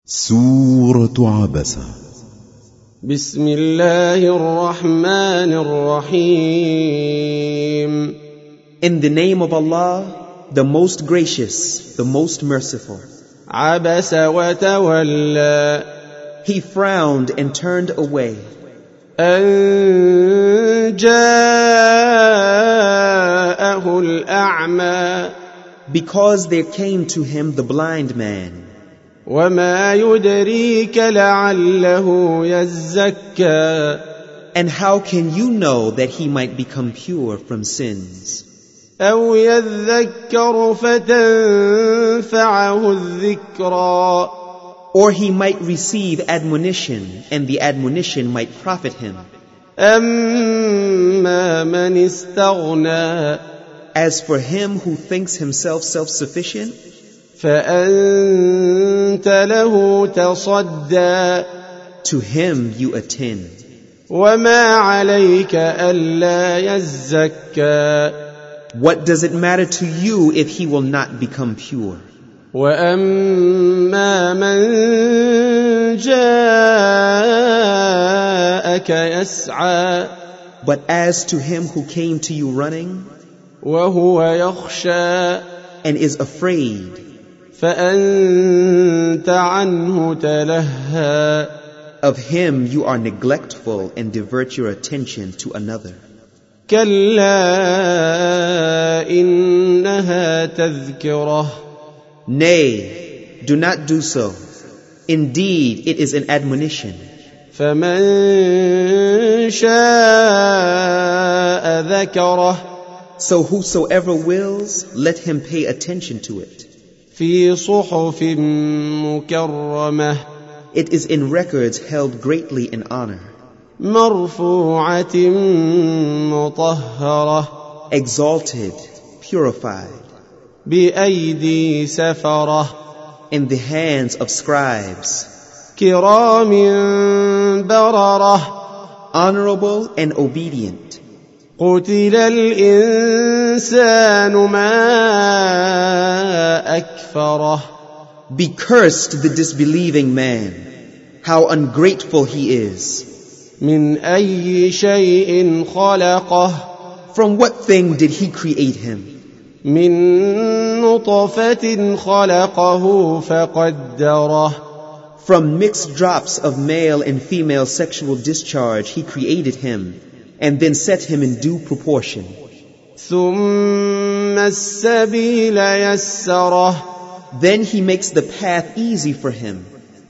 سورة عبسة. بسم الله الرحمن الرحيم. In the name of Allah, the most gracious, the most merciful. عبس وتولى. He frowned and turned away. أن جاءه الأعمى. Because there came to him the blind man. وما يدريك لعله يزكى. And how can you know that he might become pure from sins? أو يذكر فتنفعه الذكرى. Or he might receive admonition, and the admonition might profit him. أما من استغنى. As for him who thinks himself self-sufficient, فأنت له تصدى. to him you attend. وما عليك ألا يزكى. What does it matter to you if he will not become pure? وأما من جاءك يسعى. But as to him who came to you running, وهو يخشى. and is afraid, فأنت عنه تلهى. of him you are neglectful and divert your attention to another. كلا إنها تذكرة. Nay, do not do so. Indeed, it is an admonition. فمن شاء ذكره. So whosoever wills, let him pay attention to it. في صحف مكرمة. It is in records held greatly in honor, مرفوعة مطهرة. exalted, purified, بأيدي سفرة. in the hands of scribes, كرام بررة. honorable and obedient. قتل الإنسان ما أكفره. Be cursed the disbelieving man, how ungrateful he is. من أي شيء خلقه. From what thing did he create him? من نطفة خلقه فقدره. From mixed drops of male and female sexual discharge he created him, and then set him in due proportion. ثم السبيل يسره. Then he makes the path easy for him.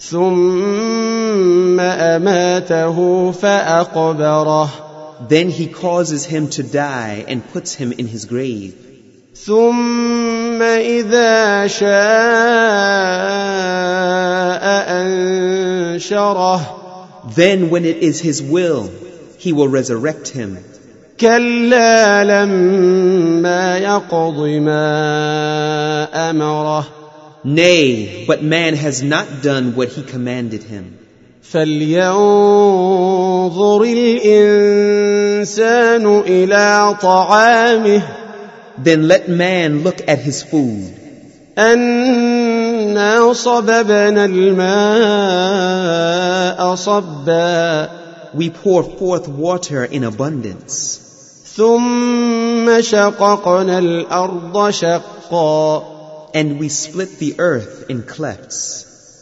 ثم أماته فأقبره. Then he causes him to die and puts him in his grave. ثم إذا شاء أنشره. Then when it is his will, he will resurrect him. كلا لما يقض ما أمره. Nay, but man has not done what he commanded him. فلينظر الإنسان إلى طعامه. Then let man look at his food. أنا صببنا الماء صبا. We pour forth water in abundance. ثم شققنا الأرض شقا. And we split the earth in clefts.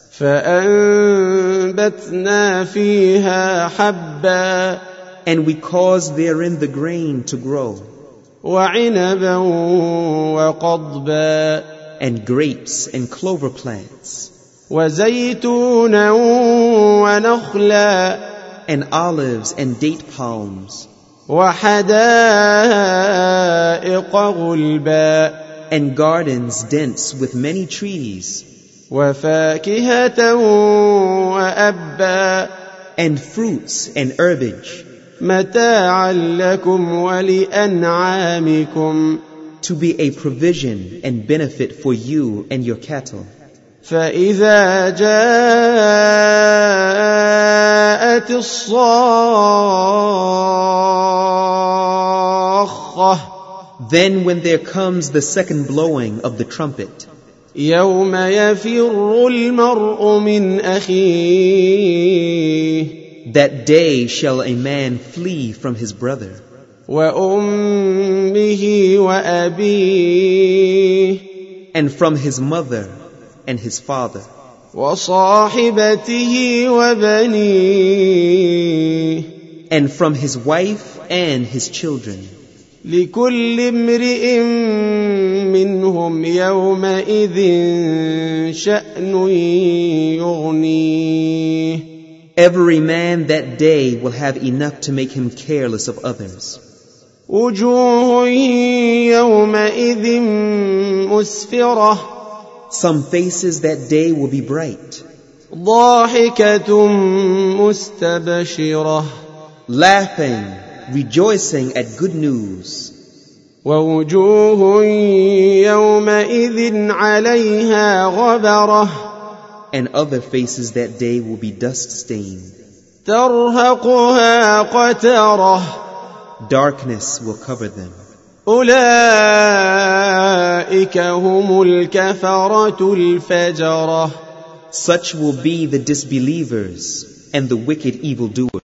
فأنبتنا فيها حبا. And we cause therein the grain to grow. وعنبا وقضبا. And grapes and clover plants. وزيتونا ونخلا. And olives and date palms. وحدائق غلبا. And gardens dense with many trees. وفاكهة وأبا. And fruits and herbage. متاعا لكم ولأنعامكم. To be a provision and benefit for you and your cattle. فإذا جاءت الصاخة. Then when there comes the second blowing of the trumpet. يوم يفر المرء من أخيه That day shall a man flee from his brother, وأمه وأبيه and from his mother and his father, وصاحبته وبنيه and from his wife and his children. لكل امرئ منهم يومئذ شأن يغنيه Every man that day will have enough to make him careless of others. وجوه يومئذ مسفرة Some faces that day will be bright, ضاحكة مستبشرة laughing, rejoicing at good news. ووجوه يومئذ عليها غبرة And other faces that day will be dust-stained. ترهقها قترة Darkness will cover them. أولئك هم الكفرة الفجرة Such will be the disbelievers and the wicked evildoers.